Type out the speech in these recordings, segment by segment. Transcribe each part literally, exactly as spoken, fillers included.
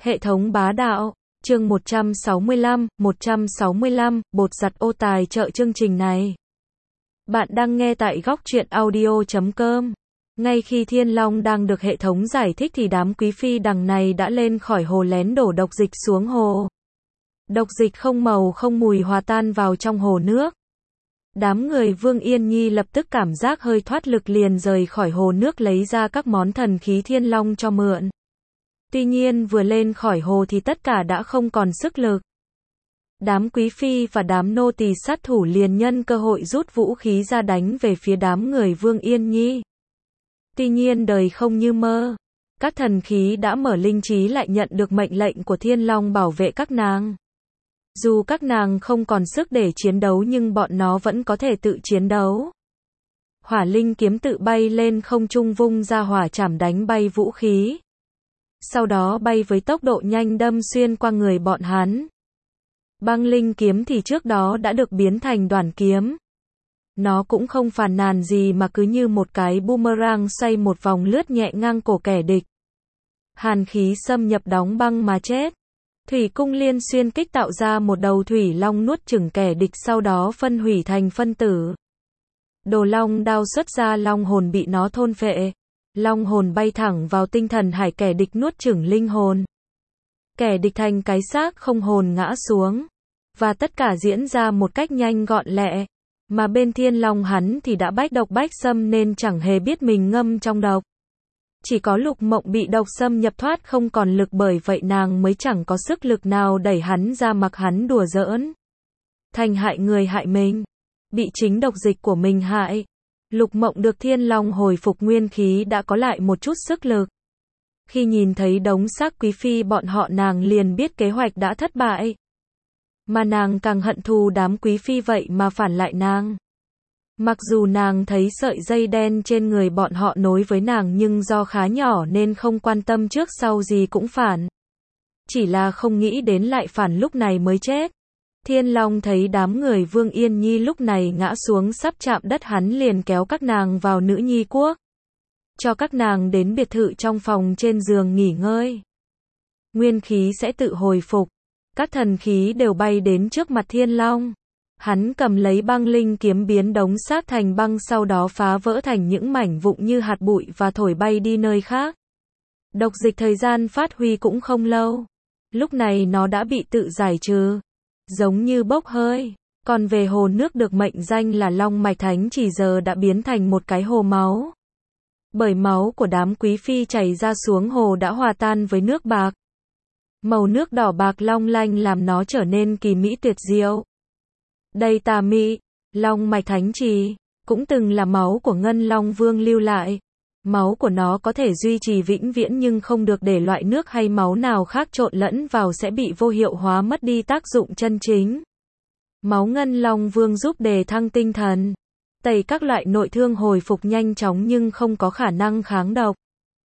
Hệ thống bá đạo, chương một trăm sáu mươi lăm, một trăm sáu mươi lăm, bột giặt ô tài trợ chương trình này. Bạn đang nghe tại góc truyện audio chấm com. Ngay khi Thiên Long đang được hệ thống giải thích thì đám quý phi đằng này đã lên khỏi hồ lén đổ độc dịch xuống hồ. Độc dịch không màu không mùi hòa tan vào trong hồ nước. Đám người Vương Yên Nhi lập tức cảm giác hơi thoát lực liền rời khỏi hồ nước lấy ra các món thần khí Thiên Long cho mượn. Tuy nhiên vừa lên khỏi hồ thì tất cả đã không còn sức lực. Đám quý phi và đám nô tỳ sát thủ liền nhân cơ hội rút vũ khí ra đánh về phía đám người Vương Yên Nhi. Tuy nhiên đời không như mơ. Các thần khí đã mở linh trí lại nhận được mệnh lệnh của Thiên Long bảo vệ các nàng. Dù các nàng không còn sức để chiến đấu nhưng bọn nó vẫn có thể tự chiến đấu. Hỏa linh kiếm tự bay lên không trung vung ra hỏa chảm đánh bay vũ khí. Sau đó bay với tốc độ nhanh đâm xuyên qua người bọn hắn. Băng linh kiếm thì trước đó đã được biến thành đoàn kiếm. Nó cũng không phàn nàn gì mà cứ như một cái boomerang xoay một vòng lướt nhẹ ngang cổ kẻ địch. Hàn khí xâm nhập đóng băng mà chết. Thủy cung liên xuyên kích tạo ra một đầu thủy long nuốt chửng kẻ địch sau đó phân hủy thành phân tử. Đồ long đao xuất ra long hồn bị nó thôn phệ. Long hồn bay thẳng vào tinh thần hải kẻ địch nuốt chửng linh hồn. Kẻ địch thành cái xác không hồn ngã xuống. Và tất cả diễn ra một cách nhanh gọn lẹ. Mà bên Thiên Long hắn thì đã bách độc bách xâm nên chẳng hề biết mình ngâm trong độc. Chỉ có Lục Mộng bị độc xâm nhập thoát không còn lực bởi vậy nàng mới chẳng có sức lực nào đẩy hắn ra mặc hắn đùa giỡn. Thành hại người hại mình. Bị chính độc dịch của mình hại. Lục Mộng được Thiên Long hồi phục nguyên khí đã có lại một chút sức lực. Khi nhìn thấy đống xác quý phi bọn họ nàng liền biết kế hoạch đã thất bại. Mà nàng càng hận thù đám quý phi vậy mà phản lại nàng. Mặc dù nàng thấy sợi dây đen trên người bọn họ nối với nàng nhưng do khá nhỏ nên không quan tâm trước sau gì cũng phản. Chỉ là không nghĩ đến lại phản lúc này mới chết. Thiên Long thấy đám người Vương Yên Nhi lúc này ngã xuống sắp chạm đất hắn liền kéo các nàng vào nữ nhi quốc. Cho các nàng đến biệt thự trong phòng trên giường nghỉ ngơi. Nguyên khí sẽ tự hồi phục. Các thần khí đều bay đến trước mặt Thiên Long. Hắn cầm lấy băng linh kiếm biến đống xác thành băng sau đó phá vỡ thành những mảnh vụn như hạt bụi và thổi bay đi nơi khác. Độc dịch thời gian phát huy cũng không lâu. Lúc này nó đã bị tự giải trừ. Giống như bốc hơi. Còn về hồ nước được mệnh danh là Long Mạch Thánh chỉ giờ đã biến thành một cái hồ máu. Bởi máu của đám quý phi chảy ra xuống hồ đã hòa tan với nước bạc. Màu nước đỏ bạc long lanh làm nó trở nên kỳ mỹ tuyệt diệu. Đây tà mị, Long Mạch Thánh Trì, cũng từng là máu của Ngân Long Vương lưu lại. Máu của nó có thể duy trì vĩnh viễn nhưng không được để loại nước hay máu nào khác trộn lẫn vào sẽ bị vô hiệu hóa mất đi tác dụng chân chính. Máu Ngân Long Vương giúp đề thăng tinh thần, tẩy các loại nội thương hồi phục nhanh chóng nhưng không có khả năng kháng độc.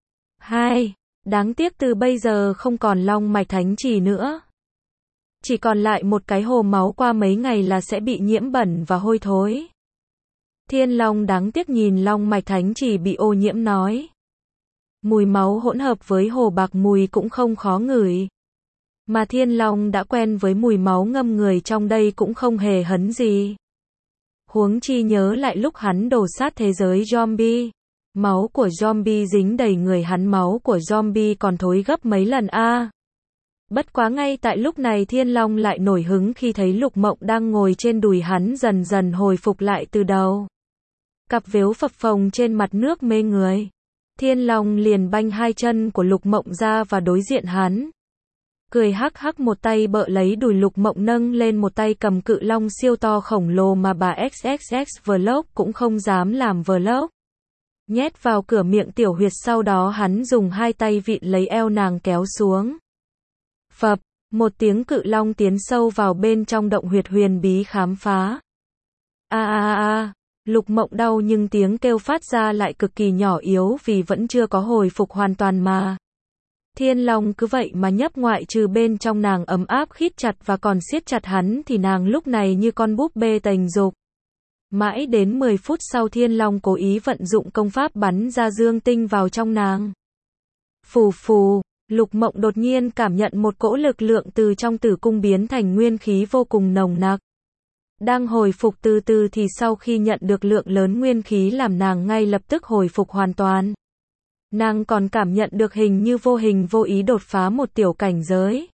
hai. Đáng tiếc từ bây giờ không còn Long Mạch Thánh Trì nữa. Chỉ còn lại một cái hồ máu qua mấy ngày là sẽ bị nhiễm bẩn và hôi thối. Thiên Long đáng tiếc nhìn Long Mạch Thánh Trì bị ô nhiễm nói. Mùi máu hỗn hợp với hồ bạc mùi cũng không khó ngửi. Mà Thiên Long đã quen với mùi máu ngâm người trong đây cũng không hề hấn gì. Huống chi nhớ lại lúc hắn đổ sát thế giới zombie. Máu của zombie dính đầy người hắn máu của zombie còn thối gấp mấy lần a. À. Bất quá ngay tại lúc này Thiên Long lại nổi hứng khi thấy Lục Mộng đang ngồi trên đùi hắn dần dần hồi phục lại từ đầu. Cặp vếu phập phồng trên mặt nước mê người. Thiên Long liền banh hai chân của Lục Mộng ra và đối diện hắn. Cười hắc hắc một tay bợ lấy đùi Lục Mộng nâng lên một tay cầm cự long siêu to khổng lồ mà bà ích ích ích Vlog cũng không dám làm Vlog. Nhét vào cửa miệng tiểu huyệt sau đó hắn dùng hai tay vịn lấy eo nàng kéo xuống. Phập, một tiếng cự long tiến sâu vào bên trong động huyệt huyền bí khám phá. A a a, Lục Mộng đau nhưng tiếng kêu phát ra lại cực kỳ nhỏ yếu vì vẫn chưa có hồi phục hoàn toàn mà. Thiên Long cứ vậy mà nhấp ngoại trừ bên trong nàng ấm áp khít chặt và còn siết chặt hắn thì nàng lúc này như con búp bê tềnh dục. Mãi đến mười phút sau Thiên Long cố ý vận dụng công pháp bắn ra dương tinh vào trong nàng. Phù phù, Lục Mộng đột nhiên cảm nhận một cỗ lực lượng từ trong tử cung biến thành nguyên khí vô cùng nồng nặc. Đang hồi phục từ từ thì sau khi nhận được lượng lớn nguyên khí làm nàng ngay lập tức hồi phục hoàn toàn. Nàng còn cảm nhận được hình như vô hình vô ý đột phá một tiểu cảnh giới.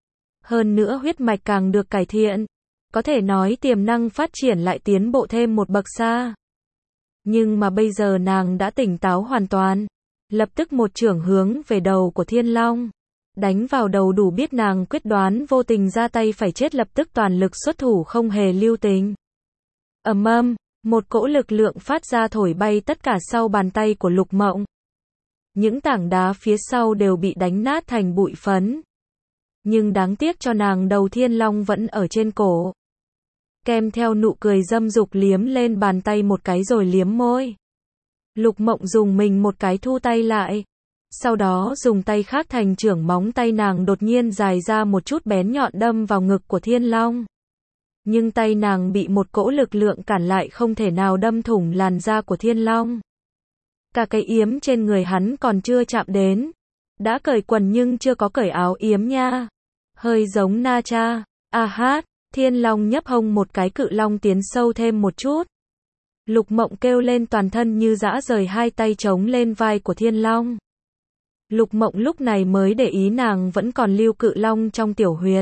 Hơn nữa huyết mạch càng được cải thiện. Có thể nói tiềm năng phát triển lại tiến bộ thêm một bậc xa. Nhưng mà bây giờ nàng đã tỉnh táo hoàn toàn. Lập tức một chưởng hướng về đầu của Thiên Long. Đánh vào đầu đủ biết nàng quyết đoán vô tình ra tay phải chết, lập tức toàn lực xuất thủ không hề lưu tình. Ầm ầm, một cỗ lực lượng phát ra thổi bay tất cả sau bàn tay của Lục Mộng. Những tảng đá phía sau đều bị đánh nát thành bụi phấn. Nhưng đáng tiếc cho nàng, đầu Thiên Long vẫn ở trên cổ. Kèm theo nụ cười dâm dục liếm lên bàn tay một cái rồi liếm môi. Lục Mộng dùng mình một cái thu tay lại. Sau đó dùng tay khác thành chưởng, móng tay nàng đột nhiên dài ra một chút bén nhọn đâm vào ngực của Thiên Long. Nhưng tay nàng bị một cỗ lực lượng cản lại, không thể nào đâm thủng làn da của Thiên Long. Cả cái yếm trên người hắn còn chưa chạm đến. Đã cởi quần nhưng chưa có cởi áo yếm nha. Hơi giống Na Cha. A hát, Thiên Long nhấp hông một cái, cự long tiến sâu thêm một chút. Lục Mộng kêu lên toàn thân như dã rời, hai tay chống lên vai của Thiên Long. Lục Mộng lúc này mới để ý nàng vẫn còn lưu cự long trong tiểu huyệt.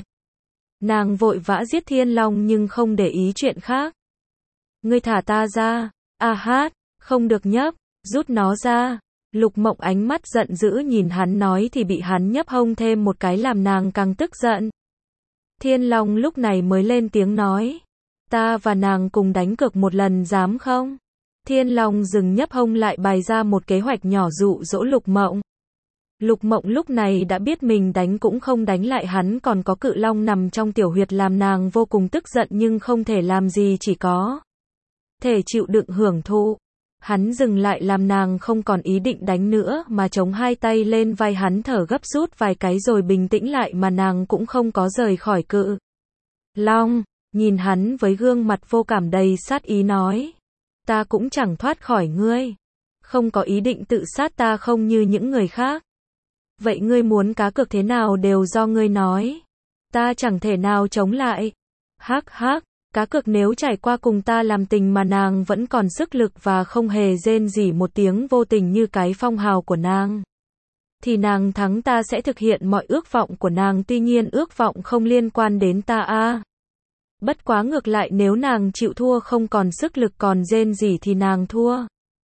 Nàng vội vã giết Thiên Long nhưng không để ý chuyện khác. Ngươi thả ta ra. A hát, không được nhấp, rút nó ra. Lục Mộng ánh mắt giận dữ nhìn hắn nói thì bị hắn nhấp hông thêm một cái làm nàng càng tức giận. Thiên Long lúc này mới lên tiếng nói. Ta và nàng cùng đánh cược một lần, dám không? Thiên Long dừng nhấp hông lại, bày ra một kế hoạch nhỏ dụ dỗ Lục Mộng. Lục Mộng lúc này đã biết mình đánh cũng không đánh lại hắn, còn có cự long nằm trong tiểu huyệt làm nàng vô cùng tức giận nhưng không thể làm gì, chỉ có thể chịu đựng hưởng thụ. Hắn dừng lại làm nàng không còn ý định đánh nữa mà chống hai tay lên vai hắn thở gấp rút vài cái rồi bình tĩnh lại, mà nàng cũng không có rời khỏi cự long. Nhìn hắn với gương mặt vô cảm đầy sát ý nói. Ta cũng chẳng thoát khỏi ngươi. Không có ý định tự sát, ta không như những người khác. Vậy ngươi muốn cá cược thế nào đều do ngươi nói. Ta chẳng thể nào chống lại. Hắc hắc, cá cược nếu trải qua cùng ta làm tình mà nàng vẫn còn sức lực và không hề rên rỉ một tiếng vô tình như cái phong hào của nàng. Thì nàng thắng, ta sẽ thực hiện mọi ước vọng của nàng, tuy nhiên ước vọng không liên quan đến ta a. À. Bất quá ngược lại nếu nàng chịu thua không còn sức lực còn rên rỉ thì nàng thua.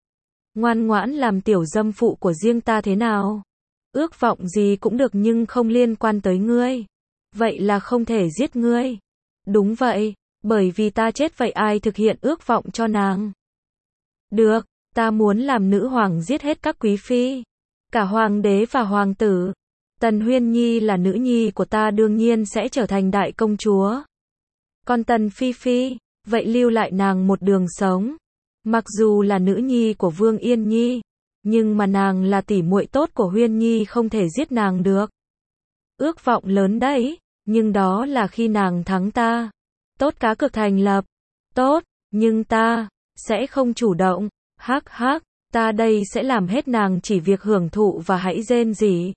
Ngoan ngoãn làm tiểu dâm phụ của riêng ta thế nào? Ước vọng gì cũng được nhưng không liên quan tới ngươi. Vậy là không thể giết ngươi. Đúng vậy, bởi vì ta chết vậy ai thực hiện ước vọng cho nàng? Được, ta muốn làm nữ hoàng giết hết các quý phi. Cả hoàng đế và hoàng tử. Tần Huyên Nhi là nữ nhi của ta đương nhiên sẽ trở thành đại công chúa. Còn Tần Phi Phi, vậy lưu lại nàng một đường sống. Mặc dù là nữ nhi của Vương Yên Nhi, nhưng mà nàng là tỷ muội tốt của Huyên Nhi, không thể giết nàng được. Ước vọng lớn đấy, nhưng đó là khi nàng thắng ta. Tốt, cá cược thành lập. Tốt, nhưng ta sẽ không chủ động. Hắc hắc, ta đây sẽ làm hết, nàng chỉ việc hưởng thụ và hãy rên rỉ.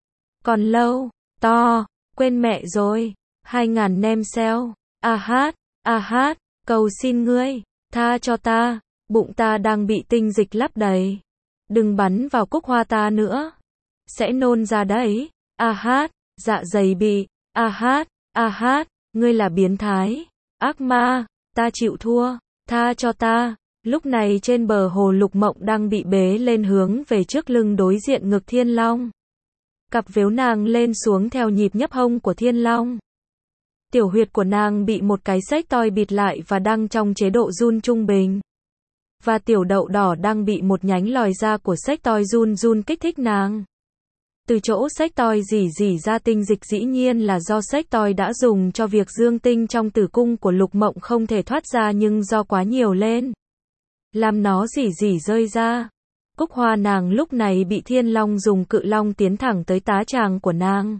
Còn lâu, to, quên mẹ rồi. Hai ngàn nem xeo. A hát, a hát, cầu xin ngươi, tha cho ta, bụng ta đang bị tinh dịch lấp đầy. Đừng bắn vào cúc hoa ta nữa. Sẽ nôn ra đấy. A hát, dạ dày bị. A hát, a hát, ngươi là biến thái. Ác ma, ta chịu thua, tha cho ta. Lúc này trên bờ hồ Lục Mộng đang bị bế lên hướng về trước lưng đối diện ngực Thiên Long. Cặp véo nàng lên xuống theo nhịp nhấp hông của Thiên Long. Tiểu huyệt của nàng bị một cái xách toi bịt lại và đang trong chế độ run trung bình. Và tiểu đậu đỏ đang bị một nhánh lòi ra của xách toi run run kích thích nàng. Từ chỗ xách toi rỉ rỉ ra tinh dịch dĩ nhiên là do xách toi đã dùng cho việc dương tinh trong tử cung của Lục Mộng không thể thoát ra, nhưng do quá nhiều lên, làm nó rỉ rỉ rơi ra. Cúc hoa nàng lúc này bị Thiên Long dùng cự long tiến thẳng tới tá tràng của nàng.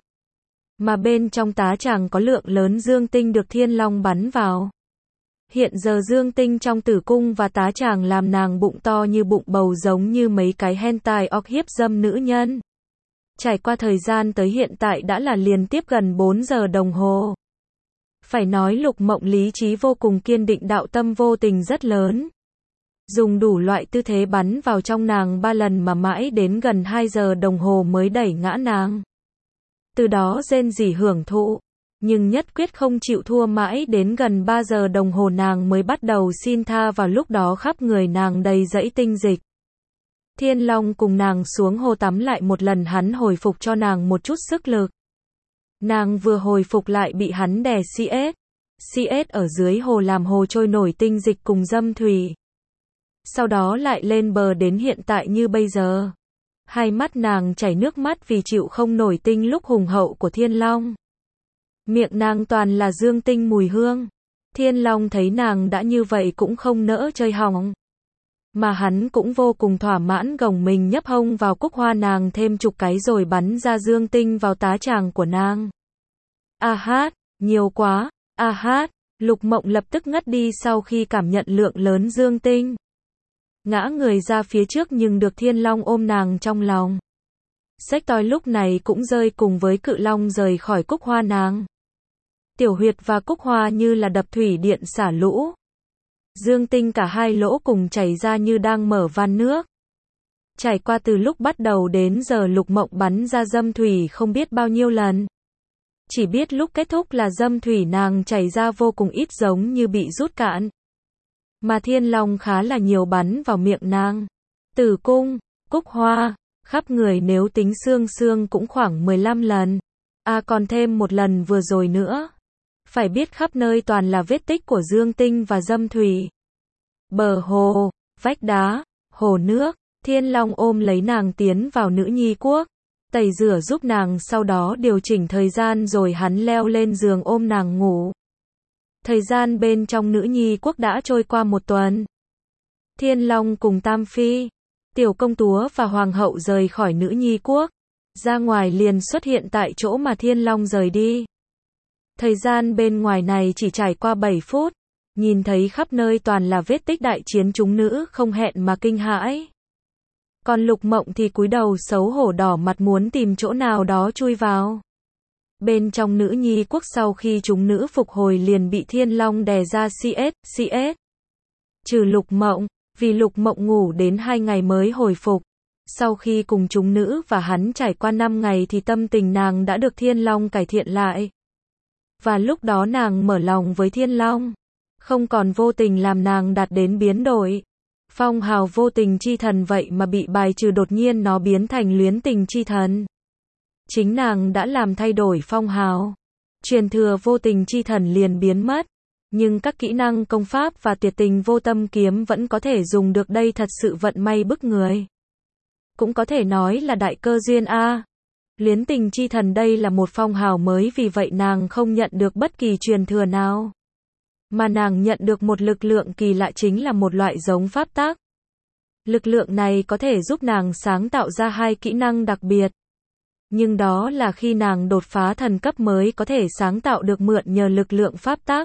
Mà bên trong tá tràng có lượng lớn dương tinh được Thiên Long bắn vào. Hiện giờ dương tinh trong tử cung và tá tràng làm nàng bụng to như bụng bầu, giống như mấy cái hentai orc hiếp dâm nữ nhân. Trải qua thời gian tới hiện tại đã là liên tiếp gần bốn giờ đồng hồ. Phải nói Lục Mộng lý trí vô cùng kiên định, đạo tâm vô tình rất lớn. Dùng đủ loại tư thế bắn vào trong nàng ba lần mà mãi đến gần hai giờ đồng hồ mới đẩy ngã nàng. Từ đó rên rỉ hưởng thụ, nhưng nhất quyết không chịu thua, mãi đến gần ba giờ đồng hồ nàng mới bắt đầu xin tha, vào lúc đó khắp người nàng đầy dẫy tinh dịch. Thiên Long cùng nàng xuống hồ tắm lại một lần, hắn hồi phục cho nàng một chút sức lực. Nàng vừa hồi phục lại bị hắn đè xê ét. xê ét ở dưới hồ làm hồ trôi nổi tinh dịch cùng dâm thủy. Sau đó lại lên bờ đến hiện tại như bây giờ. Hai mắt nàng chảy nước mắt vì chịu không nổi tinh lúc hùng hậu của Thiên Long. Miệng nàng toàn là dương tinh mùi hương. Thiên Long thấy nàng đã như vậy cũng không nỡ chơi hỏng. Mà hắn cũng vô cùng thỏa mãn, gồng mình nhấp hông vào cúc hoa nàng thêm chục cái rồi bắn ra dương tinh vào tá tràng của nàng. A hát, nhiều quá, a hát, Lục Mộng lập tức ngất đi sau khi cảm nhận lượng lớn dương tinh. Ngã người ra phía trước nhưng được Thiên Long ôm nàng trong lòng. Xếch toi lúc này cũng rơi cùng với Cự Long rời khỏi cúc hoa nàng. Tiểu huyệt và cúc hoa như là đập thủy điện xả lũ. Dương tinh cả hai lỗ cùng chảy ra như đang mở van nước. Trải qua từ lúc bắt đầu đến giờ Lục Mộng bắn ra dâm thủy không biết bao nhiêu lần. Chỉ biết lúc kết thúc là dâm thủy nàng chảy ra vô cùng ít, giống như bị rút cạn. Mà Thiên Long khá là nhiều bắn vào miệng nàng. Tử cung, cúc hoa, khắp người nếu tính xương xương cũng khoảng mười lăm lần. À còn thêm một lần vừa rồi nữa. Phải biết khắp nơi toàn là vết tích của dương tinh và dâm thủy. Bờ hồ, vách đá, hồ nước, Thiên Long ôm lấy nàng tiến vào nữ nhi quốc. Tẩy rửa giúp nàng, sau đó điều chỉnh thời gian rồi hắn leo lên giường ôm nàng ngủ. Thời gian bên trong nữ nhi quốc đã trôi qua một tuần. Thiên Long cùng Tam Phi, Tiểu Công Chúa và Hoàng hậu rời khỏi nữ nhi quốc. Ra ngoài liền xuất hiện tại chỗ mà Thiên Long rời đi. Thời gian bên ngoài này chỉ trải qua bảy phút. Nhìn thấy khắp nơi toàn là vết tích đại chiến, chúng nữ không hẹn mà kinh hãi. Còn Lục Mộng thì cúi đầu xấu hổ đỏ mặt muốn tìm chỗ nào đó chui vào. Bên trong nữ nhi quốc sau khi chúng nữ phục hồi liền bị Thiên Long đè ra xê ét, xê ét. Trừ Lục Mộng, vì Lục Mộng ngủ đến hai ngày mới hồi phục. Sau khi cùng chúng nữ và hắn trải qua năm ngày thì tâm tình nàng đã được Thiên Long cải thiện lại. Và lúc đó nàng mở lòng với Thiên Long. Không còn vô tình làm nàng đạt đến biến đổi. Phong hào vô tình chi thần vậy mà bị bài trừ, đột nhiên nó biến thành luyến tình chi thần. Chính nàng đã làm thay đổi phong hào. Truyền thừa vô tình chi thần liền biến mất. Nhưng các kỹ năng công pháp và tuyệt tình vô tâm kiếm vẫn có thể dùng được, đây thật sự vận may bức người. Cũng có thể nói là đại cơ duyên a. À. Luyến tình chi thần đây là một phong hào mới, vì vậy nàng không nhận được bất kỳ truyền thừa nào. Mà nàng nhận được một lực lượng kỳ lạ, chính là một loại giống pháp tắc. Lực lượng này có thể giúp nàng sáng tạo ra hai kỹ năng đặc biệt. Nhưng đó là khi nàng đột phá thần cấp mới có thể sáng tạo được, mượn nhờ lực lượng pháp tắc.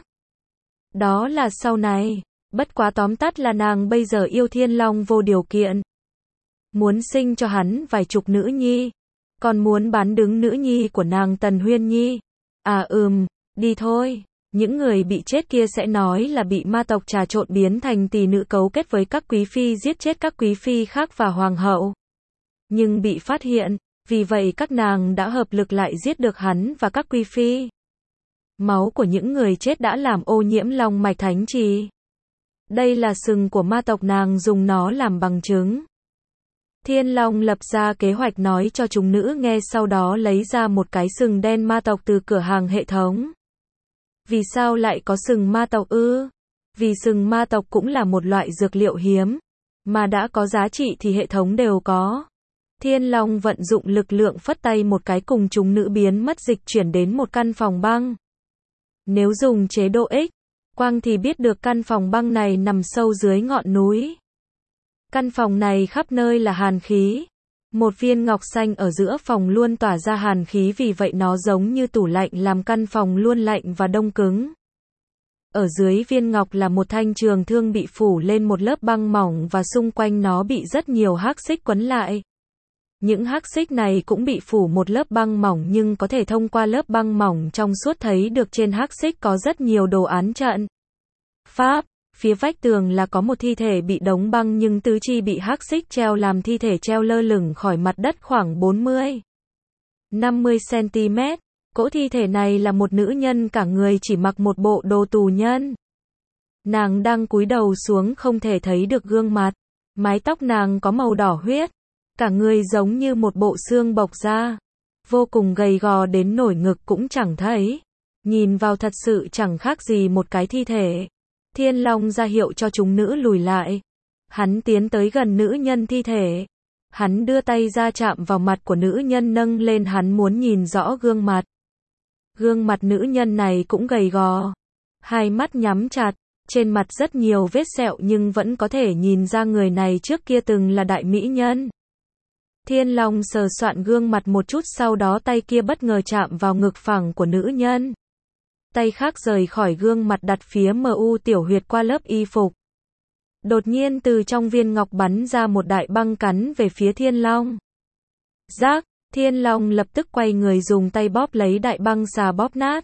Đó là sau này. Bất quá tóm tắt là nàng bây giờ yêu Thiên Long vô điều kiện. Muốn sinh cho hắn vài chục nữ nhi. Còn muốn bán đứng nữ nhi của nàng Tần Huyên Nhi. À ừm, đi thôi. Những người bị chết kia sẽ nói là bị ma tộc trà trộn biến thành tỷ nữ cấu kết với các quý phi giết chết các quý phi khác và hoàng hậu. Nhưng bị phát hiện, vì vậy các nàng đã hợp lực lại giết được hắn và các quý phi. Máu của những người chết đã làm ô nhiễm long mạch thánh trì. Đây là sừng của ma tộc, nàng dùng nó làm bằng chứng. Thiên Long lập ra kế hoạch nói cho chúng nữ nghe, sau đó lấy ra một cái sừng đen ma tộc từ cửa hàng hệ thống. Vì sao lại có sừng ma tộc ư? Vì sừng ma tộc cũng là một loại dược liệu hiếm, mà đã có giá trị thì hệ thống đều có. Thiên Long vận dụng lực lượng phất tay một cái, cùng chúng nữ biến mất, dịch chuyển đến một căn phòng băng. Nếu dùng chế độ X quang thì biết được căn phòng băng này nằm sâu dưới ngọn núi. Căn phòng này khắp nơi là hàn khí. Một viên ngọc xanh ở giữa phòng luôn tỏa ra hàn khí, vì vậy nó giống như tủ lạnh làm căn phòng luôn lạnh và đông cứng. Ở dưới viên ngọc là một thanh trường thương bị phủ lên một lớp băng mỏng và xung quanh nó bị rất nhiều hắc xích quấn lại. Những hắc xích này cũng bị phủ một lớp băng mỏng nhưng có thể thông qua lớp băng mỏng trong suốt thấy được trên hắc xích có rất nhiều đồ án trận pháp. Phía vách tường là có một thi thể bị đóng băng nhưng tứ chi bị hắc xích treo làm thi thể treo lơ lửng khỏi mặt đất khoảng bốn mươi năm mươi xăng-ti-mét. Cỗ thi thể này là một nữ nhân cả người chỉ mặc một bộ đồ tù nhân. Nàng đang cúi đầu xuống không thể thấy được gương mặt. Mái tóc nàng có màu đỏ huyết. Cả người giống như một bộ xương bọc ra. Vô cùng gầy gò đến nổi ngực cũng chẳng thấy. Nhìn vào thật sự chẳng khác gì một cái thi thể. Thiên Long ra hiệu cho chúng nữ lùi lại. Hắn tiến tới gần nữ nhân thi thể. Hắn đưa tay ra chạm vào mặt của nữ nhân nâng lên hắn muốn nhìn rõ gương mặt. Gương mặt nữ nhân này cũng gầy gò. Hai mắt nhắm chặt. Trên mặt rất nhiều vết sẹo nhưng vẫn có thể nhìn ra người này trước kia từng là đại mỹ nhân. Thiên Long sờ soạn gương mặt một chút sau đó tay kia bất ngờ chạm vào ngực phẳng của nữ nhân. Tay khác rời khỏi gương mặt đặt phía em u tiểu huyệt qua lớp y phục. Đột nhiên từ trong viên ngọc bắn ra một đại băng cắn về phía Thiên Long. Rác, Thiên Long lập tức quay người dùng tay bóp lấy đại băng xà bóp nát.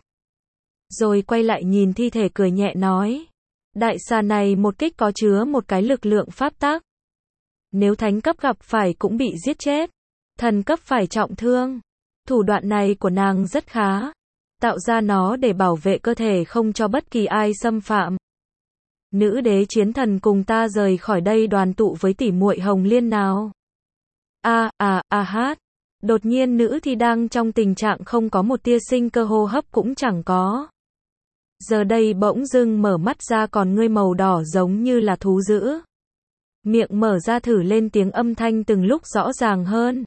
Rồi quay lại nhìn thi thể cười nhẹ nói. Đại xà này một kích có chứa một cái lực lượng pháp tắc. Nếu thánh cấp gặp phải cũng bị giết chết. Thần cấp phải trọng thương. Thủ đoạn này của nàng rất khá. Tạo ra nó để bảo vệ cơ thể không cho bất kỳ ai xâm phạm. Nữ đế chiến thần cùng ta rời khỏi đây đoàn tụ với tỷ muội Hồng Liên nào. A à a hát. Đột nhiên nữ thì đang trong tình trạng không có một tia sinh cơ hô hấp cũng chẳng có. Giờ đây bỗng dưng mở mắt ra còn ngươi màu đỏ giống như là thú dữ. Miệng mở ra thử lên tiếng âm thanh từng lúc rõ ràng hơn.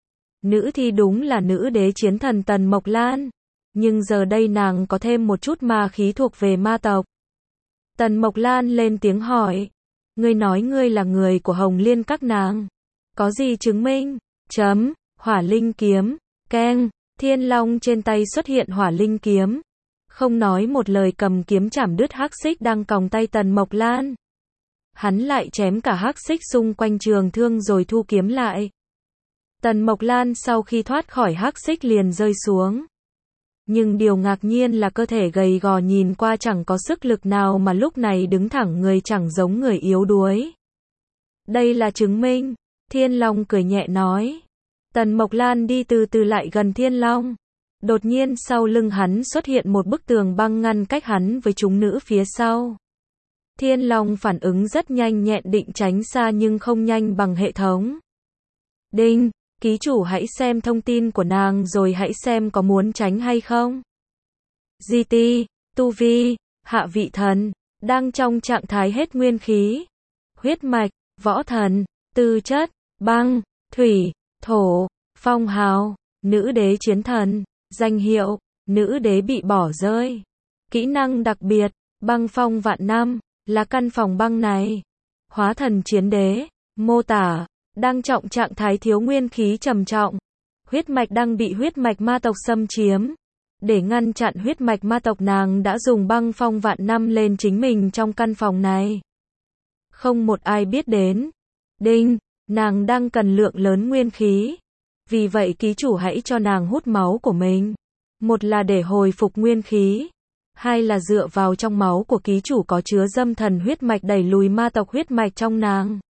Nữ thì đúng là nữ đế chiến thần Tần Mộc Lan. Nhưng giờ đây nàng có thêm một chút ma khí thuộc về ma tộc. Tần Mộc Lan lên tiếng hỏi. Ngươi nói ngươi là người của Hồng Liên các nàng. Có gì chứng minh? Chấm, hỏa linh kiếm, keng, Thiên Long trên tay xuất hiện hỏa linh kiếm. Không nói một lời cầm kiếm chảm đứt hắc xích đang còng tay Tần Mộc Lan. Hắn lại chém cả hắc xích xung quanh trường thương rồi thu kiếm lại. Tần Mộc Lan sau khi thoát khỏi hắc xích liền rơi xuống. Nhưng điều ngạc nhiên là cơ thể gầy gò nhìn qua chẳng có sức lực nào mà lúc này đứng thẳng người chẳng giống người yếu đuối. Đây là chứng minh. Thiên Long cười nhẹ nói. Tần Mộc Lan đi từ từ lại gần Thiên Long. Đột nhiên sau lưng hắn xuất hiện một bức tường băng ngăn cách hắn với chúng nữ phía sau. Thiên Long phản ứng rất nhanh nhẹn định tránh xa nhưng không nhanh bằng hệ thống. Đinh, ký chủ hãy xem thông tin của nàng rồi hãy xem có muốn tránh hay không. giê tê, tu vi, hạ vị thần, đang trong trạng thái hết nguyên khí. Huyết mạch, võ thần, tư chất, băng, thủy, thổ, phong hào, nữ đế chiến thần, danh hiệu, nữ đế bị bỏ rơi. Kỹ năng đặc biệt, băng phong vạn năm, là căn phòng băng này. Hóa thần chiến đế, mô tả, đang trọng trạng thái thiếu nguyên khí trầm trọng. Huyết mạch đang bị huyết mạch ma tộc xâm chiếm. Để ngăn chặn huyết mạch ma tộc nàng đã dùng băng phong vạn năm lên chính mình trong căn phòng này. Không một ai biết đến. Đinh, nàng đang cần lượng lớn nguyên khí. Vì vậy ký chủ hãy cho nàng hút máu của mình. Một là để hồi phục nguyên khí. Hai là dựa vào trong máu của ký chủ có chứa dâm thần huyết mạch đẩy lùi ma tộc huyết mạch trong nàng.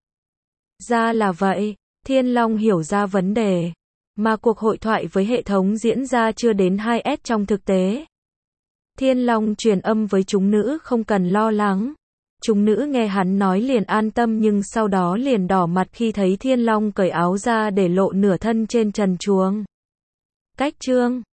Ra là vậy, Thiên Long hiểu ra vấn đề. Mà cuộc hội thoại với hệ thống diễn ra chưa đến hai S trong thực tế. Thiên Long truyền âm với chúng nữ không cần lo lắng. Chúng nữ nghe hắn nói liền an tâm nhưng sau đó liền đỏ mặt khi thấy Thiên Long cởi áo ra để lộ nửa thân trên trần truồng. Cách chương